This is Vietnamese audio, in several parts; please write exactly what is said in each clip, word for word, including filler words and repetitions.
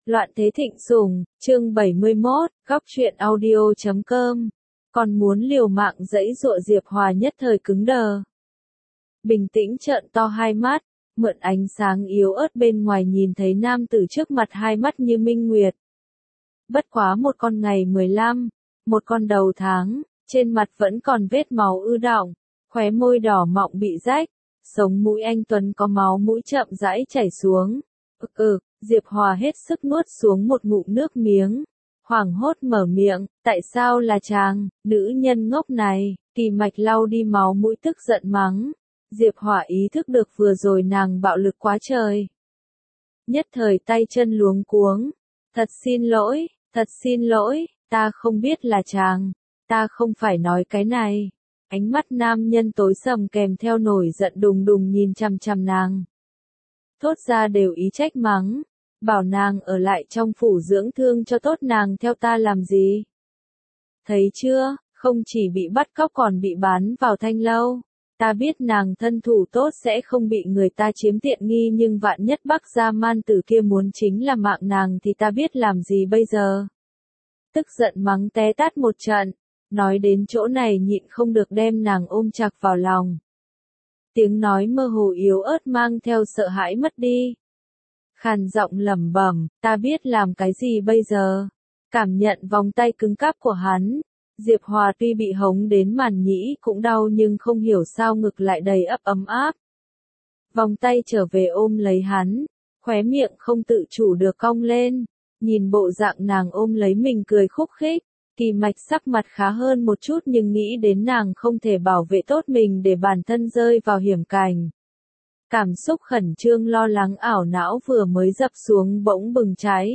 Loạn thế thịnh sủng, chương bảy mươi mốt, góc truyện audio chấm com. Còn muốn liều mạng dãy dụa Diệp Hòa nhất thời cứng đờ. Bình tĩnh trợn to hai mắt, mượn ánh sáng yếu ớt bên ngoài nhìn thấy nam tử trước mặt hai mắt như minh nguyệt. Bất quá một con ngày mười lăm, một con đầu tháng, trên mặt vẫn còn vết máu ư đọng, khóe môi đỏ mọng bị rách, sống mũi anh Tuấn có máu mũi chậm rãi chảy xuống. Ực ực, Diệp Hòa hết sức nuốt xuống một ngụm nước miếng, hoảng hốt mở miệng, tại sao là chàng, nữ nhân ngốc này, Kỳ Mạch lau đi máu mũi tức giận mắng. Diệp Hòa ý thức được vừa rồi nàng bạo lực quá trời. Nhất thời tay chân luống cuống, thật xin lỗi, thật xin lỗi, ta không biết là chàng, ta không phải nói cái này. Ánh mắt nam nhân tối sầm kèm theo nổi giận đùng đùng nhìn chằm chằm nàng. Thốt ra đều ý trách mắng, bảo nàng ở lại trong phủ dưỡng thương cho tốt, nàng theo ta làm gì? Thấy chưa, không chỉ bị bắt cóc còn bị bán vào thanh lâu. Ta biết nàng thân thủ tốt sẽ không bị người ta chiếm tiện nghi, nhưng vạn nhất Bắc Gia man tử kia muốn chính là mạng nàng thì ta biết làm gì bây giờ? Tức giận mắng té tát một trận, nói đến chỗ này nhịn không được đem nàng ôm chặt vào lòng. Tiếng nói mơ hồ yếu ớt mang theo sợ hãi mất đi. Khàn giọng lẩm bẩm, ta biết làm cái gì bây giờ? Cảm nhận vòng tay cứng cáp của hắn. Diệp Hòa tuy bị hống đến màn nhĩ cũng đau nhưng không hiểu sao ngực lại đầy ấp ấm áp. Vòng tay trở về ôm lấy hắn, khóe miệng không tự chủ được cong lên, nhìn bộ dạng nàng ôm lấy mình cười khúc khích. Kỳ Mạch sắc mặt khá hơn một chút nhưng nghĩ đến nàng không thể bảo vệ tốt mình để bản thân rơi vào hiểm cảnh. Cảm xúc khẩn trương lo lắng ảo não vừa mới dập xuống bỗng bừng cháy.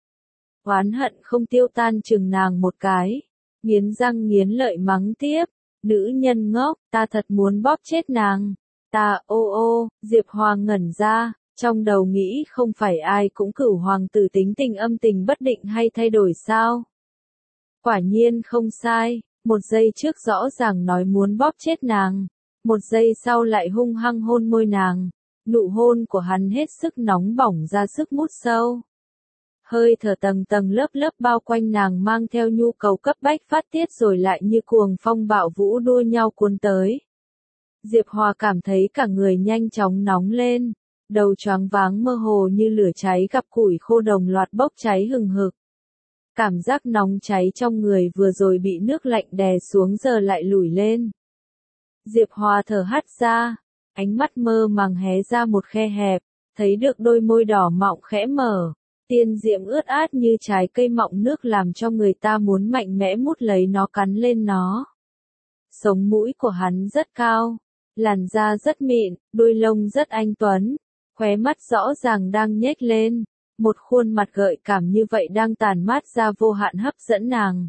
Oán hận không tiêu tan chừng nàng một cái, nghiến răng nghiến lợi mắng tiếp, nữ nhân ngốc, ta thật muốn bóp chết nàng. Ta, ô ô, Diệp Hoàng ngẩn ra, trong đầu nghĩ không phải ai cũng cửu hoàng tử tính tình âm tình bất định hay thay đổi sao? Quả nhiên không sai, một giây trước rõ ràng nói muốn bóp chết nàng, một giây sau lại hung hăng hôn môi nàng, nụ hôn của hắn hết sức nóng bỏng ra sức mút sâu. Hơi thở tầng tầng lớp lớp bao quanh nàng mang theo nhu cầu cấp bách phát tiết rồi lại như cuồng phong bạo vũ đua nhau cuốn tới. Diệp Hòa cảm thấy cả người nhanh chóng nóng lên, đầu choáng váng mơ hồ như lửa cháy gặp củi khô đồng loạt bốc cháy hừng hực. Cảm giác nóng cháy trong người vừa rồi bị nước lạnh đè xuống giờ lại lủi lên. Diệp Hòa thở hắt ra, ánh mắt mơ màng hé ra một khe hẹp, thấy được đôi môi đỏ mọng khẽ mở, tiên diệm ướt át như trái cây mọng nước làm cho người ta muốn mạnh mẽ mút lấy nó cắn lên nó. Sống mũi của hắn rất cao, làn da rất mịn, đuôi lông rất anh tuấn, khóe mắt rõ ràng đang nhếch lên. Một khuôn mặt gợi cảm như vậy đang tàn mát ra vô hạn hấp dẫn nàng.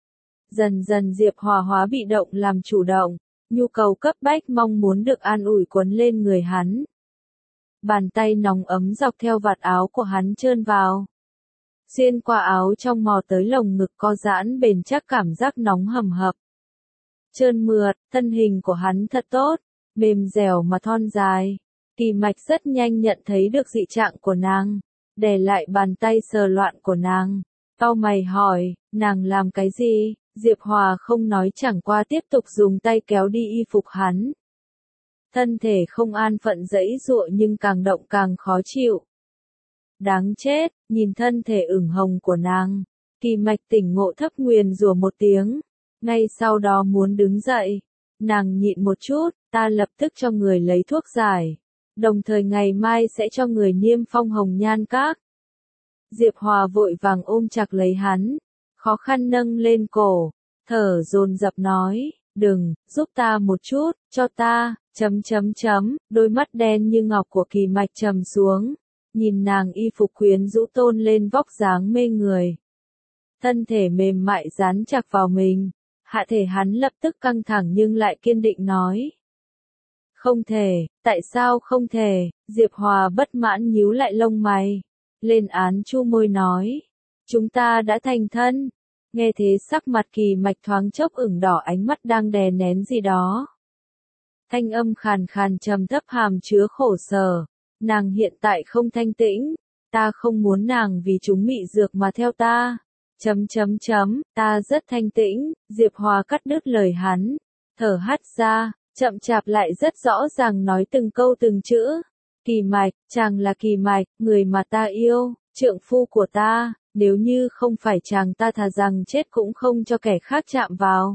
Dần dần Diệp Hòa hóa bị động làm chủ động, nhu cầu cấp bách mong muốn được an ủi quấn lên người hắn. Bàn tay nóng ấm dọc theo vạt áo của hắn trơn vào. Xuyên qua áo trong mò tới lồng ngực co giãn bền chắc, cảm giác nóng hầm hập. Trơn mượt, thân hình của hắn thật tốt, mềm dẻo mà thon dài. Kỳ Mạch rất nhanh nhận thấy được dị trạng của nàng. Đè lại bàn tay sờ loạn của nàng, cau mày hỏi, nàng làm cái gì? Diệp Hòa không nói, chẳng qua tiếp tục dùng tay kéo đi y phục hắn. Thân thể không an phận dãy dụa nhưng càng động càng khó chịu. Đáng chết, nhìn thân thể ửng hồng của nàng, Kỳ Mạch tỉnh ngộ thấp nguyền rủa một tiếng, ngay sau đó muốn đứng dậy. Nàng nhịn một chút, ta lập tức cho người lấy thuốc giải. Đồng thời ngày mai sẽ cho người niêm phong Hồng Nhan Các. Diệp Hòa vội vàng ôm chặt lấy hắn, khó khăn nâng lên cổ, thở dồn dập nói, đừng, giúp ta một chút, cho ta, chấm chấm chấm, đôi mắt đen như ngọc của Kỳ Mạch trầm xuống, nhìn nàng y phục quyến rũ tôn lên vóc dáng mê người. Thân thể mềm mại dán chặt vào mình, hạ thể hắn lập tức căng thẳng nhưng lại kiên định nói. Không thể, tại sao không thể? Diệp Hòa bất mãn nhíu lại lông mày, lên án chu môi nói, chúng ta đã thành thân. Nghe thế sắc mặt Kỳ Mạch thoáng chốc ửng đỏ, ánh mắt đang đè nén gì đó. Thanh âm khàn khàn trầm thấp hàm chứa khổ sở, nàng hiện tại không thanh tĩnh, Ta không muốn nàng vì chúng mị dược mà theo ta. Chấm chấm chấm, ta rất thanh tĩnh, Diệp Hòa cắt đứt lời hắn, thở hắt ra, chậm chạp lại rất rõ ràng nói từng câu từng chữ. Kỳ Mạch, chàng là Kỳ Mạch, người mà ta yêu, trượng phu của ta, nếu như không phải chàng ta thà rằng chết cũng không cho kẻ khác chạm vào.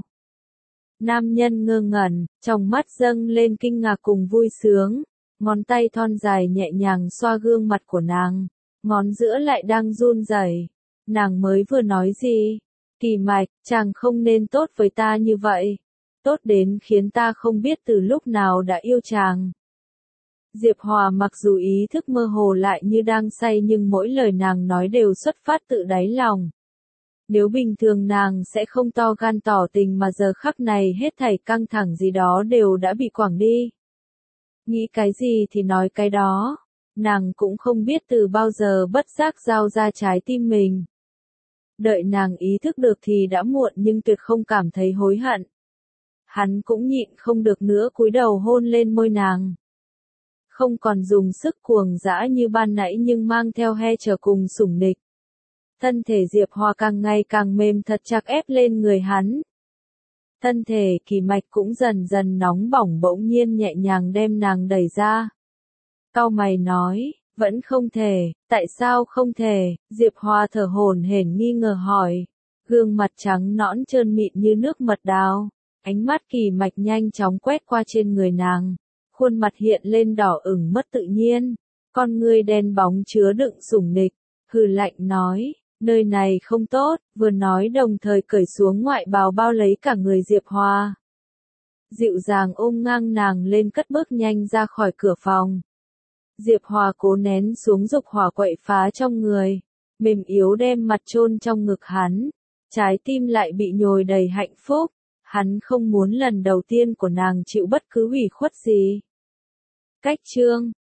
Nam nhân ngơ ngẩn, trong mắt dâng lên kinh ngạc cùng vui sướng, ngón tay thon dài nhẹ nhàng xoa gương mặt của nàng, ngón giữa lại đang run rẩy. Nàng mới vừa nói gì? Kỳ Mạch, chàng không nên tốt với ta như vậy. Tốt đến khiến ta không biết từ lúc nào đã yêu chàng. Diệp Hòa mặc dù ý thức mơ hồ lại như đang say nhưng mỗi lời nàng nói đều xuất phát tự đáy lòng. Nếu bình thường nàng sẽ không to gan tỏ tình mà giờ khắc này hết thảy căng thẳng gì đó đều đã bị quẳng đi. Nghĩ cái gì thì nói cái đó. Nàng cũng không biết từ bao giờ bất giác giao ra trái tim mình. Đợi nàng ý thức được thì đã muộn nhưng tuyệt không cảm thấy hối hận. Hắn cũng nhịn không được nữa cúi đầu hôn lên môi nàng. Không còn dùng sức cuồng dã như ban nãy nhưng mang theo he trở cùng sủng nịch. Thân thể Diệp Hòa càng ngày càng mềm thật chặt ép lên người hắn. Thân thể Kỳ Mạch cũng dần dần nóng bỏng bỗng nhiên nhẹ nhàng đem nàng đẩy ra. Cau mày nói, vẫn không thể, tại sao không thể, Diệp Hòa thở hổn hển nghi ngờ hỏi. Gương mặt trắng nõn trơn mịn như nước mật đào, ánh mắt Kỳ Mạch nhanh chóng quét qua trên người nàng. Khuôn mặt hiện lên đỏ ửng mất tự nhiên, con ngươi đen bóng chứa đựng sủng nịch, hừ lạnh nói, nơi này không tốt, vừa nói đồng thời cởi xuống ngoại bào bao lấy cả người Diệp Hòa. Dịu dàng ôm ngang nàng lên cất bước nhanh ra khỏi cửa phòng. Diệp Hòa cố nén xuống dục hỏa quậy phá trong người, mềm yếu đem mặt chôn trong ngực hắn, trái tim lại bị nhồi đầy hạnh phúc. Hắn không muốn lần đầu tiên của nàng chịu bất cứ ủy khuất gì. Cách chương